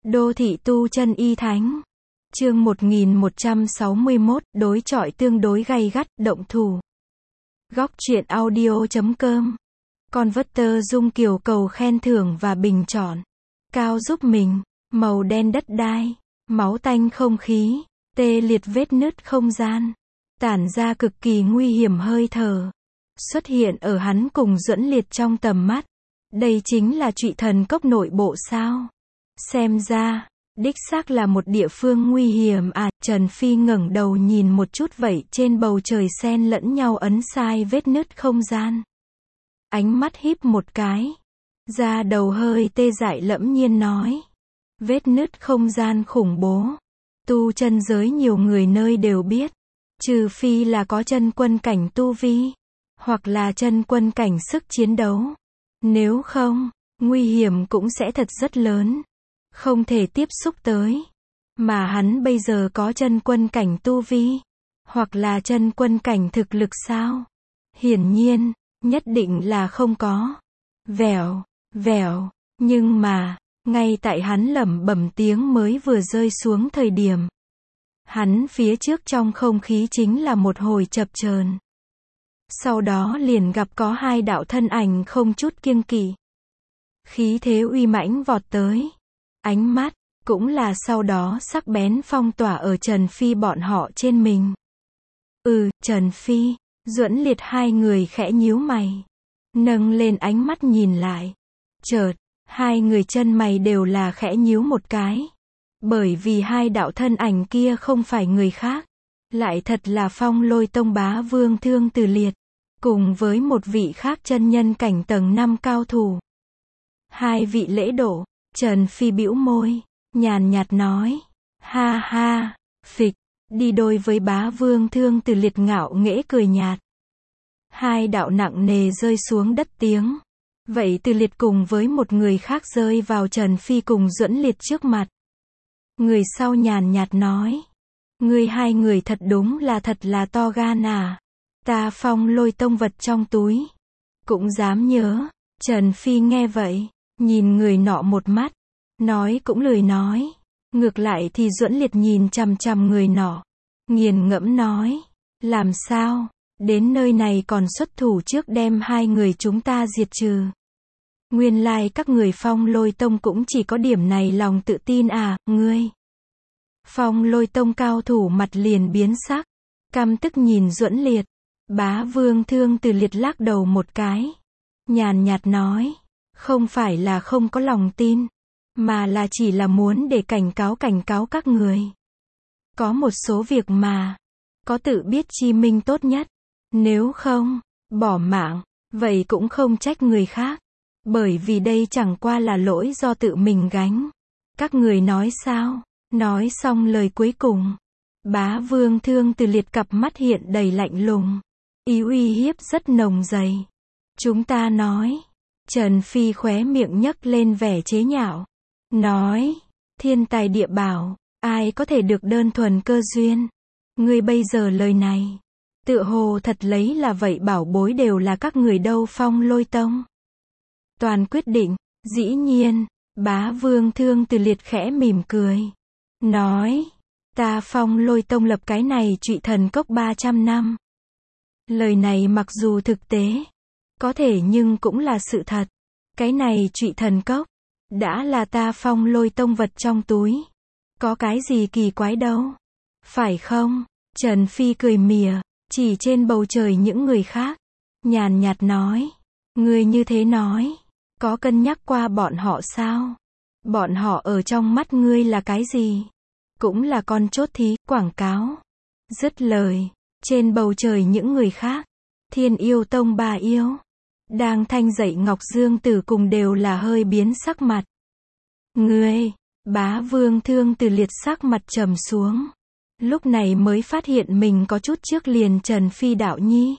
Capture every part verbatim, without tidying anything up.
Đô thị tu chân y thánh. Chương một nghìn một trăm sáu mươi mốt, đối chọi tương đối gay gắt, động thủ. Góc truyện audio chấm com. Converter Dung Kiều cầu khen thưởng và bình chọn. Cao giúp mình. Màu đen đất đai. Máu tanh không khí. Tê liệt vết nứt không gian. Tản ra cực kỳ nguy hiểm hơi thở. Xuất hiện ở hắn cùng Duẫn Liệt trong tầm mắt. Đây chính là Trụy Thần Cốc nội bộ sao? Xem ra, đích xác là một địa phương nguy hiểm à. Trần Phi ngẩng đầu nhìn một chút vậy trên bầu trời xen lẫn nhau ấn sai vết nứt không gian. Ánh mắt híp một cái. Da đầu hơi tê dại lẫm nhiên nói. Vết nứt không gian khủng bố. Tu chân giới nhiều người nơi đều biết. Trừ phi là có chân quân cảnh tu vi. Hoặc là chân quân cảnh sức chiến đấu. Nếu không, nguy hiểm cũng sẽ thật rất lớn. Không thể tiếp xúc tới. Mà hắn bây giờ có chân quân cảnh tu vi. Hoặc là chân quân cảnh thực lực sao? Hiển nhiên, nhất định là không có. Vèo, vèo. Nhưng mà, ngay tại hắn lẩm bẩm tiếng mới vừa rơi xuống thời điểm. Hắn phía trước trong không khí chính là một hồi chập chờn. Sau đó liền gặp có hai đạo thân ảnh không chút kiêng kỵ. Khí thế uy mãnh vọt tới. Ánh mắt, cũng là sau đó sắc bén phong tỏa ở Trần Phi bọn họ trên mình. Ừ, Trần Phi, Duẫn Liệt hai người khẽ nhíu mày. Nâng lên ánh mắt nhìn lại. Chợt, hai người chân mày đều là khẽ nhíu một cái. Bởi vì hai đạo thân ảnh kia không phải người khác. Lại thật là Phong Lôi Tông bá vương Thương Từ Liệt. Cùng với một vị khác chân nhân cảnh tầng năm cao thủ. Hai vị lễ độ. Trần Phi bĩu môi, nhàn nhạt nói. Ha ha, phịch, đi đôi với bá vương Thương Từ Liệt ngạo nghễ cười nhạt. Hai đạo nặng nề rơi xuống đất tiếng. Vậy Từ Liệt cùng với một người khác rơi vào Trần Phi cùng Duẫn Liệt trước mặt. Người sau nhàn nhạt nói. Ngươi hai người thật đúng là thật là to gan à. Ta Phong Lôi Tông vật trong túi. Cũng dám nhớ. Trần Phi nghe vậy. Nhìn người nọ một mắt. Nói cũng lười nói. Ngược lại thì Duẫn Liệt nhìn chằm chằm người nọ. Nghiền ngẫm nói. Làm sao? Đến nơi này còn xuất thủ trước đem hai người chúng ta diệt trừ. Nguyên lai like các người Phong Lôi Tông cũng chỉ có điểm này lòng tự tin à, ngươi. Phong Lôi Tông cao thủ mặt liền biến sắc. Căm tức nhìn Duẫn Liệt. Bá vương Thương Từ Liệt lắc đầu một cái. Nhàn nhạt nói. Không phải là không có lòng tin. Mà là chỉ là muốn để cảnh cáo cảnh cáo các người. Có một số việc mà. Có tự biết chi minh tốt nhất. Nếu không, bỏ mạng. Vậy cũng không trách người khác. Bởi vì đây chẳng qua là lỗi do tự mình gánh. Các người nói sao? Nói xong lời cuối cùng. Bá vương Thương Từ Liệt cặp mắt hiện đầy lạnh lùng. Ý uy hiếp rất nồng dày. Chúng ta nói. Trần Phi khóe miệng nhấc lên vẻ chế nhạo. Nói. Thiên tài địa bảo. Ai có thể được đơn thuần cơ duyên. Ngươi bây giờ lời này. Tựa hồ thật lấy là vậy bảo bối đều là các người đâu Phong Lôi Tông. Toàn quyết định. Dĩ nhiên. Bá vương Thương Từ Liệt khẽ mỉm cười. Nói. Ta Phong Lôi Tông lập cái này Trụy Thần Cốc ba trăm năm. Lời này mặc dù thực tế. Có thể nhưng cũng là sự thật. Cái này Trụy Thần Cốc. Đã là ta Phong Lôi Tông vật trong túi. Có cái gì kỳ quái đâu. Phải không? Trần Phi cười mỉa. Chỉ trên bầu trời những người khác. Nhàn nhạt nói. Ngươi như thế nói. Có cân nhắc qua bọn họ sao? Bọn họ ở trong mắt ngươi là cái gì? Cũng là con chốt thí, quảng cáo. Dứt lời. Trên bầu trời những người khác. Thiên Yêu Tông bà yêu. Đang thanh dậy Ngọc Dương Tử cùng đều là hơi biến sắc mặt. Ngươi, bá vương Thương Từ Liệt sắc mặt trầm xuống. Lúc này mới phát hiện mình có chút trước liền Trần Phi đạo nhi.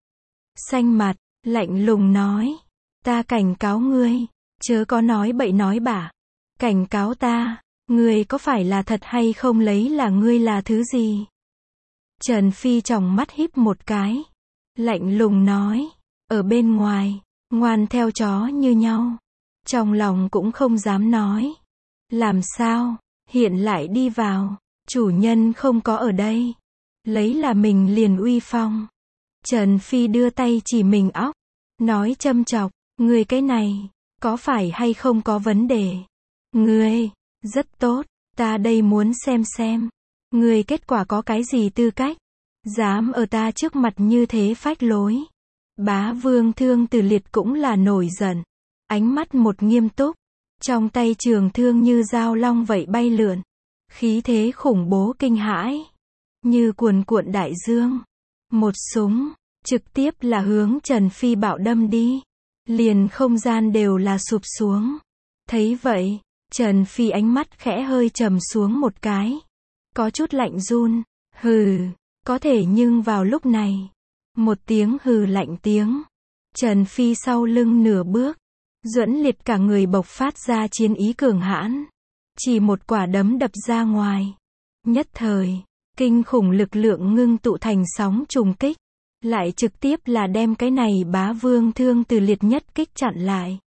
Xanh mặt, lạnh lùng nói. Ta cảnh cáo ngươi, chớ có nói bậy nói bạ. Cảnh cáo ta, ngươi có phải là thật hay không lấy là ngươi là thứ gì? Trần Phi tròng mắt híp một cái. Lạnh lùng nói. Ở bên ngoài, ngoan theo chó như nhau. Trong lòng cũng không dám nói. Làm sao? Hiện lại đi vào. Chủ nhân không có ở đây. Lấy là mình liền uy phong. Trần Phi đưa tay chỉ mình óc. Nói châm chọc. Ngươi cái này, có phải hay không có vấn đề? Ngươi, rất tốt. Ta đây muốn xem xem. Ngươi kết quả có cái gì tư cách? Dám ở ta trước mặt như thế phách lối. Bá Vương Thương Từ Liệt cũng là nổi giận. Ánh mắt một nghiêm túc. Trong tay trường thương như dao long vậy bay lượn. Khí thế khủng bố kinh hãi. Như cuồn cuộn đại dương. Một súng, trực tiếp là hướng Trần Phi bạo đâm đi. Liền không gian đều là sụp xuống. Thấy vậy, Trần Phi ánh mắt khẽ hơi trầm xuống một cái. Có chút lạnh run. Hừ, có thể nhưng vào lúc này. Một tiếng hừ lạnh tiếng. Trần Phi sau lưng nửa bước. Duẫn Liệt cả người bộc phát ra chiến ý cường hãn. Chỉ một quả đấm đập ra ngoài. Nhất thời, kinh khủng lực lượng ngưng tụ thành sóng trùng kích. Lại trực tiếp là đem cái này Bá Vương Thương Từ Liệt nhất kích chặn lại.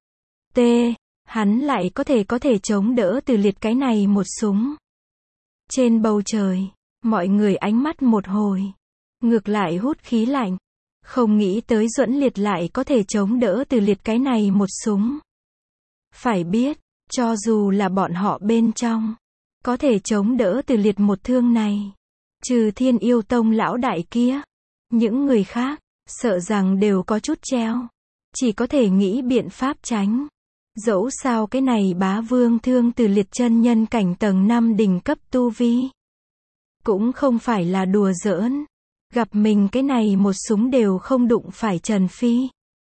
T. Hắn lại có thể có thể chống đỡ Từ Liệt cái này một súng. Trên bầu trời, mọi người ánh mắt một hồi. Ngược lại hút khí lạnh. Không nghĩ tới Duẫn Liệt lại có thể chống đỡ Từ Liệt cái này một súng. Phải biết, cho dù là bọn họ bên trong, có thể chống đỡ Từ Liệt một thương này. Trừ Thiên Yêu Tông lão đại kia. Những người khác, sợ rằng đều có chút treo. Chỉ có thể nghĩ biện pháp tránh. Dẫu sao cái này Bá Vương Thương Từ Liệt chân nhân cảnh tầng năm đỉnh cấp tu vi. Cũng không phải là đùa giỡn. Gặp mình cái này một súng đều không đụng phải Trần Phi.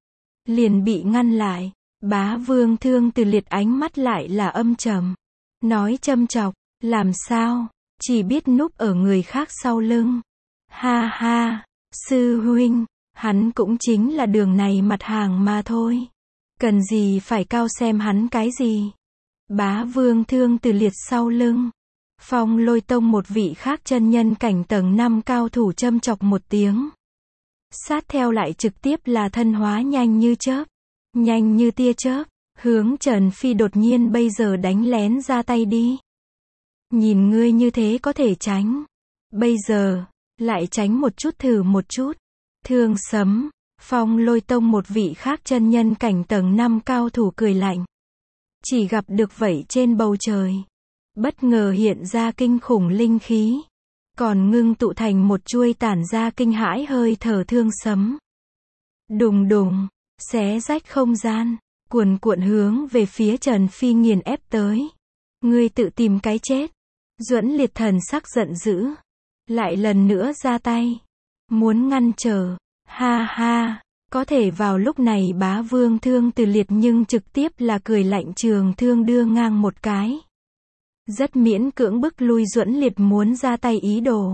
Liền bị ngăn lại. Bá Vương Thương Từ Liệt ánh mắt lại là âm trầm. Nói châm chọc, làm sao, chỉ biết núp ở người khác sau lưng. Ha ha, sư huynh, hắn cũng chính là đường này mặt hàng mà thôi. Cần gì phải cao xem hắn cái gì. Bá Vương Thương Từ Liệt sau lưng. Phong Lôi Tông một vị khác chân nhân cảnh tầng năm cao thủ châm chọc một tiếng. Sát theo lại trực tiếp là thân hóa nhanh như chớp. Nhanh như tia chớp. Hướng Trần Phi đột nhiên bây giờ đánh lén ra tay đi. Nhìn ngươi như thế có thể tránh. Bây giờ, lại tránh một chút thử một chút. Thương sấm. Phong Lôi Tông một vị khác chân nhân cảnh tầng năm cao thủ cười lạnh. Chỉ gặp được vậy trên bầu trời. Bất ngờ hiện ra kinh khủng linh khí. Còn ngưng tụ thành một chuôi tản ra kinh hãi hơi thở thương sấm. Đùng đùng, xé rách không gian, cuồn cuộn hướng về phía Trần Phi nghiền ép tới. Ngươi tự tìm cái chết. Duẫn Liệt thần sắc giận dữ. Lại lần nữa ra tay. Muốn ngăn trở. Ha ha, có thể vào lúc này Bá Vương Thương Từ Liệt nhưng trực tiếp là cười lạnh trường thương đưa ngang một cái. Rất miễn cưỡng bức lui Duẫn Liệt muốn ra tay ý đồ.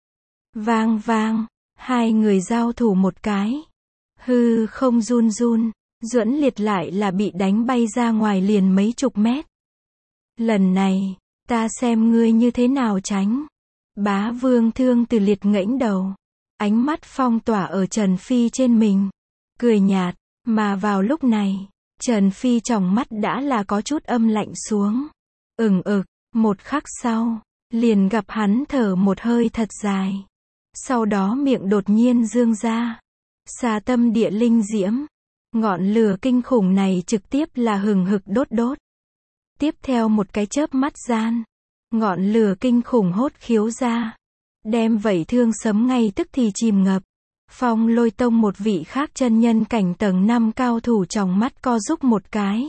Vang vang, hai người giao thủ một cái. Hư không run run, Duẫn Liệt lại là bị đánh bay ra ngoài liền mấy chục mét. Lần này, ta xem ngươi như thế nào tránh. Bá Vương Thương Từ Liệt ngẩng đầu. Ánh mắt phong tỏa ở Trần Phi trên mình. Cười nhạt, mà vào lúc này, Trần Phi trong mắt đã là có chút âm lạnh xuống. Ừng ực, một khắc sau, liền gặp hắn thở một hơi thật dài. Sau đó miệng đột nhiên dương ra. Xà tâm địa linh diễm. Ngọn lửa kinh khủng này trực tiếp là hừng hực đốt đốt. Tiếp theo một cái chớp mắt gian. Ngọn lửa kinh khủng hốt khiếu ra. Đem vẩy thương sấm ngay tức thì chìm ngập. Phong Lôi Tông một vị khác chân nhân cảnh tầng năm cao thủ trong mắt co rúc một cái.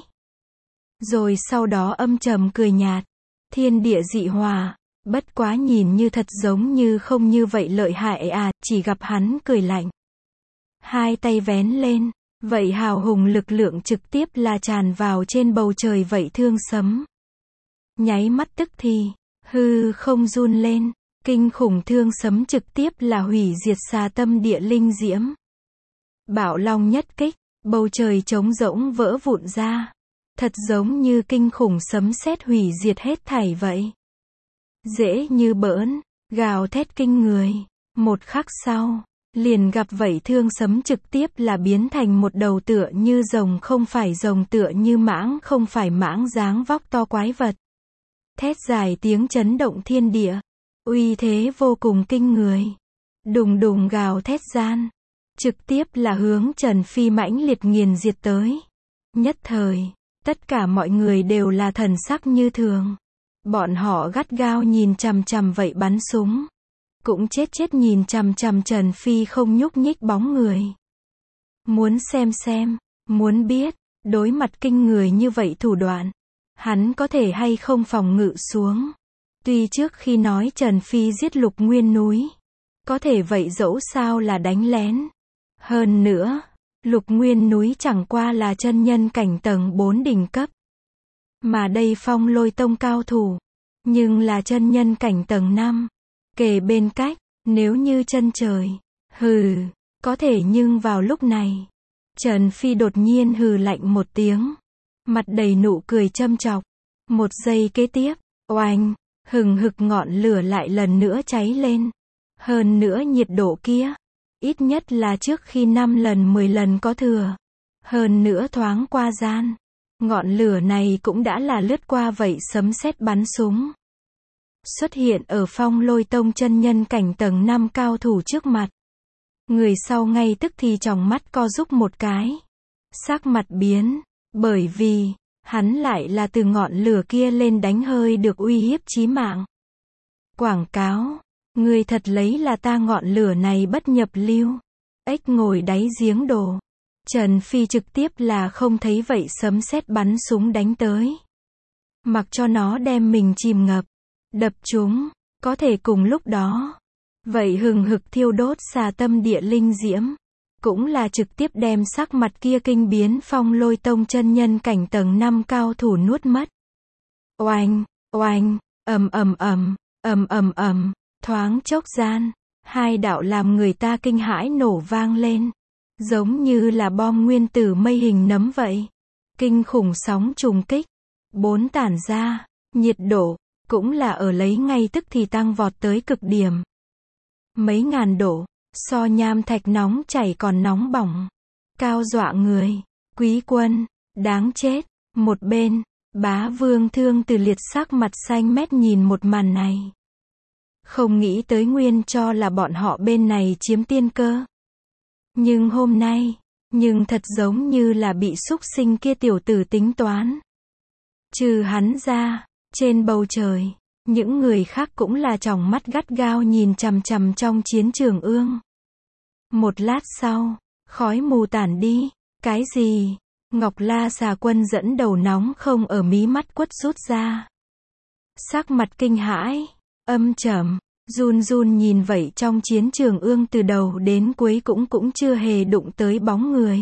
Rồi sau đó âm trầm cười nhạt. Thiên địa dị hòa. Bất quá nhìn như thật giống như không như vậy lợi hại à, chỉ gặp hắn cười lạnh. Hai tay vén lên. Vậy hào hùng lực lượng trực tiếp là tràn vào trên bầu trời vậy thương sấm. Nháy mắt tức thì, hư không run lên. Kinh khủng thương sấm trực tiếp là hủy diệt xà tâm địa linh diễm. Bạo long nhất kích, bầu trời trống rỗng vỡ vụn ra. Thật giống như kinh khủng sấm sét hủy diệt hết thảy vậy. Dễ như bỡn, gào thét kinh người. Một khắc sau, Liền gặp vậy thương sấm trực tiếp là biến thành một đầu tựa như rồng không phải rồng, tựa như mãng không phải mãng, dáng vóc to quái vật. Thét dài tiếng chấn động thiên địa, uy thế vô cùng kinh người. Đùng đùng gào thét gian, trực tiếp là hướng Trần Phi mãnh liệt nghiền diệt tới. Nhất thời, tất cả mọi người đều là thần sắc như thường. Bọn họ gắt gao nhìn chằm chằm vậy bắn súng. Cũng chết chết nhìn chằm chằm Trần Phi không nhúc nhích bóng người. Muốn xem xem, muốn biết, đối mặt kinh người như vậy thủ đoạn, hắn có thể hay không phòng ngự xuống. Tuy trước khi nói Trần Phi giết Lục Nguyên núi, có thể vậy dẫu sao là đánh lén. Hơn nữa, Lục Nguyên núi chẳng qua là chân nhân cảnh tầng bốn đỉnh cấp. Mà đây Phong Lôi Tông cao thủ, nhưng là chân nhân cảnh tầng năm. Kề bên cách, nếu như chân trời, hừ, có thể nhưng vào lúc này, Trần Phi đột nhiên hừ lạnh một tiếng, mặt đầy nụ cười châm chọc. Một giây kế tiếp, oanh, hừng hực ngọn lửa lại lần nữa cháy lên. Hơn nữa nhiệt độ kia, ít nhất là trước khi năm lần mười lần có thừa. Hơn nữa thoáng qua gian, ngọn lửa này cũng đã là lướt qua vậy sấm sét bắn súng. Xuất hiện ở Phong Lôi Tông chân nhân cảnh tầng năm cao thủ trước mặt. Người sau ngay tức thì tròng mắt co rúm một cái. Sắc mặt biến, bởi vì, hắn lại là từ ngọn lửa kia lên đánh hơi được uy hiếp chí mạng. Quảng cáo, người thật lấy là ta ngọn lửa này bất nhập lưu. Ếch ngồi đáy giếng đổ. Trần Phi trực tiếp là không thấy vậy sấm sét bắn súng đánh tới. Mặc cho nó đem mình chìm ngập. Đập chúng, có thể cùng lúc đó. Vậy hừng hực thiêu đốt xà tâm địa linh diễm. Cũng là trực tiếp đem sắc mặt kia kinh biến Phong Lôi Tông chân nhân cảnh tầng năm cao thủ nuốt mất. Oanh, oanh, ầm ầm ầm, ầm ầm ầm, thoáng chốc gian, hai đạo làm người ta kinh hãi nổ vang lên. Giống như là bom nguyên tử mây hình nấm vậy. Kinh khủng sóng trùng kích. Bốn tản ra, nhiệt độ, cũng là ở lấy ngay tức thì tăng vọt tới cực điểm. Mấy ngàn độ, so nham thạch nóng chảy còn nóng bỏng. Cao dọa người, Quý Quân, đáng chết. Một bên, Bá Vương Thương Từ Liệt sắc mặt xanh mét nhìn một màn này. Không nghĩ tới nguyên cho là bọn họ bên này chiếm tiên cơ. Nhưng hôm nay, nhưng thật giống như là bị xúc sinh kia tiểu tử tính toán. Trừ hắn ra, trên bầu trời, những người khác cũng là tròng mắt gắt gao nhìn chằm chằm trong chiến trường ương. Một lát sau, khói mù tản đi. Cái gì? Ngọc La Xà Quân dẫn đầu nóng không ở mí mắt quất rút ra. Sắc mặt kinh hãi, âm trầm, run run nhìn vậy trong chiến trường ương từ đầu đến cuối cũng cũng chưa hề đụng tới bóng người.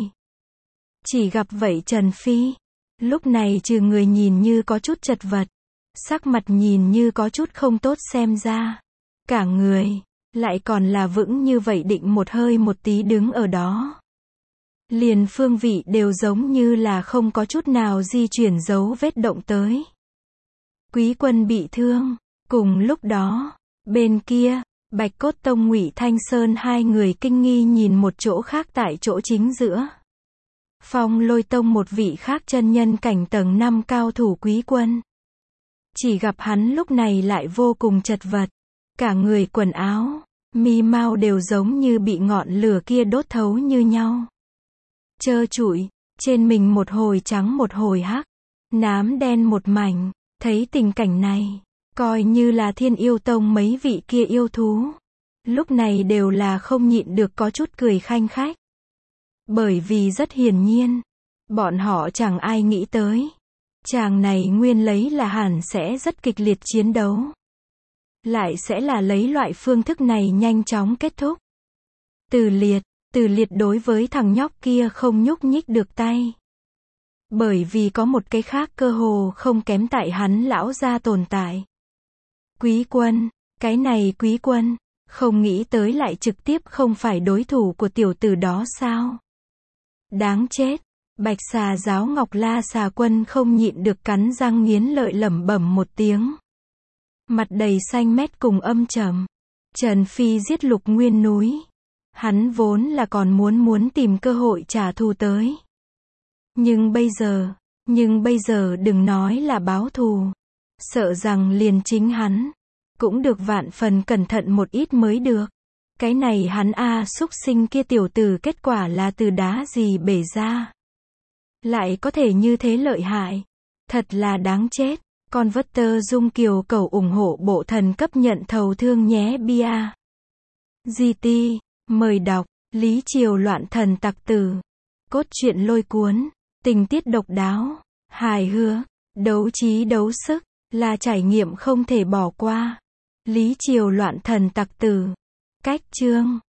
Chỉ gặp vậy Trần Phi, lúc này trừ người nhìn như có chút chật vật, sắc mặt nhìn như có chút không tốt xem ra. Cả người, lại còn là vững như vậy định một hơi một tí đứng ở đó. Liền phương vị đều giống như là không có chút nào di chuyển dấu vết động tới. Quý Quân bị thương, cùng lúc đó, bên kia, Bạch Cốt Tông Ngụy Thanh Sơn hai người kinh nghi nhìn một chỗ khác tại chỗ chính giữa. Phong Lôi Tông một vị khác chân nhân cảnh tầng năm cao thủ Quý Quân. Chỉ gặp hắn lúc này lại vô cùng chật vật. Cả người quần áo, mi mau đều giống như bị ngọn lửa kia đốt thấu như nhau. Trơ trụi, trên mình một hồi trắng một hồi hắc, nám đen một mảnh. Thấy tình cảnh này, coi như là Thiên Yêu Tông mấy vị kia yêu thú, lúc này đều là không nhịn được có chút cười khanh khách. Bởi vì rất hiển nhiên, bọn họ chẳng ai nghĩ tới. Chàng này nguyên lấy là hẳn sẽ rất kịch liệt chiến đấu. Lại sẽ là lấy loại phương thức này nhanh chóng kết thúc. Từ Liệt, Từ Liệt đối với thằng nhóc kia không nhúc nhích được tay. Bởi vì có một cái khác cơ hồ không kém tại hắn lão gia tồn tại. Quý Quân, cái này Quý Quân, không nghĩ tới lại trực tiếp không phải đối thủ của tiểu tử đó sao? Đáng chết, Bạch Xà giáo Ngọc La Xà Quân không nhịn được cắn răng nghiến lợi lẩm bẩm một tiếng. Mặt đầy xanh mét cùng âm trầm. Trần Phi giết Lục Nguyên núi. Hắn vốn là còn muốn muốn tìm cơ hội trả thù tới. Nhưng bây giờ, nhưng bây giờ đừng nói là báo thù. Sợ rằng liền chính hắn cũng được vạn phần cẩn thận một ít mới được. Cái này hắn a súc sinh kia tiểu tử kết quả là từ đá gì bể ra. Lại có thể như thế lợi hại. Thật là đáng chết. Con vất tơ dung kiều cầu ủng hộ bộ thần cấp nhận thầu thương nhé bia. giê tê, mời đọc, Lý Triều loạn thần tặc tử. Cốt truyện lôi cuốn, tình tiết độc đáo, hài hước, đấu trí đấu sức, là trải nghiệm không thể bỏ qua. Lý Triều loạn thần tặc tử. Cách chương